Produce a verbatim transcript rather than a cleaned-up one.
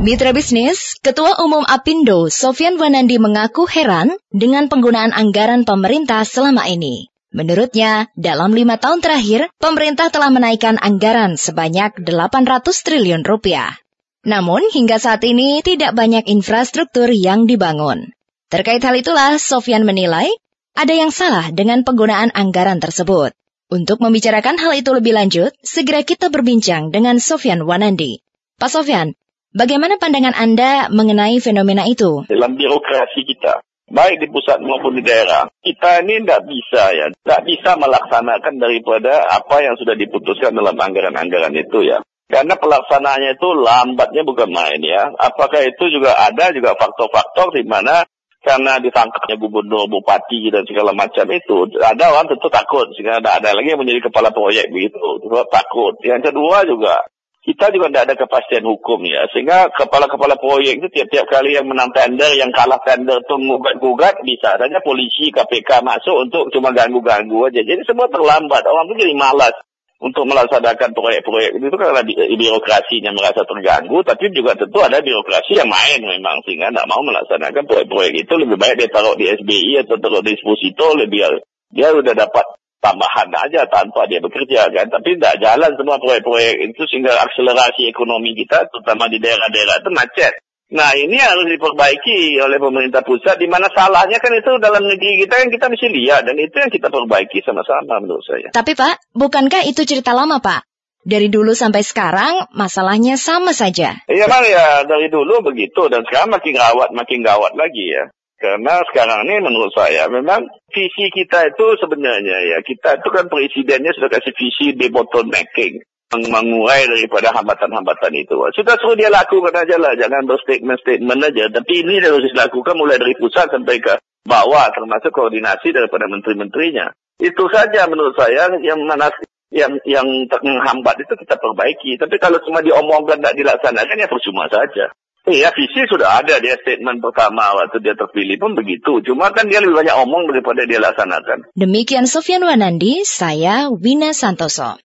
Mitra bisnis, Ketua Umum Apindo Sofyan Wanandi mengaku heran dengan penggunaan anggaran pemerintah selama ini. Menurutnya, dalam lima tahun terakhir, pemerintah telah menaikkan anggaran sebanyak delapan ratus triliun rupiah. Namun, hingga saat ini tidak banyak infrastruktur yang dibangun. Terkait hal itulah, Sofyan menilai ada yang salah dengan penggunaan anggaran tersebut. Untuk membicarakan hal itu lebih lanjut, segera kita berbincang dengan Sofyan Wanandi. Pak Sofyan, bagaimana pandangan Anda mengenai fenomena itu? Dalam birokrasi kita, baik di pusat maupun di daerah, kita ini tidak bisa ya, tidak bisa melaksanakan daripada apa yang sudah diputuskan dalam anggaran-anggaran itu ya. Karena pelaksanaannya itu lambatnya bukan main ya. Apakah itu juga ada juga faktor-faktor di mana karena ditangkapnya gubernur, bupati dan segala macam itu, ada orang tentu takut sehingga ada, ada lagi yang menjadi kepala proyek begitu, takut. Yang kedua juga, kita juga tidak ada kepastian hukum ya, sehingga kepala-kepala proyek itu tiap-tiap kali yang menang tender, yang kalah tender itu gugat-gugat, bisa saja polisi, K P K masuk untuk cuma ganggu-ganggu aja. Jadi semua terlambat, orang itu jadi malas untuk melaksanakan proyek-proyek itu karena birokrasinya merasa terganggu, tapi juga tentu ada birokrasi yang main memang sehingga tidak mau melaksanakan proyek-proyek itu. Lebih baik dia taruh di S B I atau taruh di deposito, lebih dia sudah dapat tambahan aja tanpa dia bekerja kan. Tapi tidak jalan semua proyek-proyek itu sehingga akselerasi ekonomi kita terutama di daerah-daerah itu macet. Nah ini harus diperbaiki oleh pemerintah pusat, di mana salahnya kan itu dalam negeri kita yang kita mesti lihat, dan itu yang kita perbaiki sama-sama menurut saya. Tapi Pak, bukankah itu cerita lama Pak? Dari dulu sampai sekarang masalahnya sama saja. Iya bang ya, dari dulu begitu dan sekarang makin gawat, makin gawat lagi ya. Karena sekarang ini menurut saya memang visi kita itu sebenarnya ya, kita itu kan presidennya sudah kasih visi debottlenecking, mengurai daripada hambatan-hambatan itu. Sudah suruh dia lakukan aja lah, jangan berstatement-statement aja. Tapi ini harus dilakukan mulai dari pusat sampai ke bawah, termasuk koordinasi daripada menteri-menterinya. Itu saja menurut saya yang mana yang yang menghambat itu kita perbaiki. Tapi kalau cuma diomongkan tidak dilaksanakan ya percuma saja. Iya, visi sudah ada, dia statement pertama waktu dia terpilih pun begitu. Cuma kan dia lebih banyak omong daripada dia laksanakan. Demikian Sofyan Wanandi, saya Wina Santoso.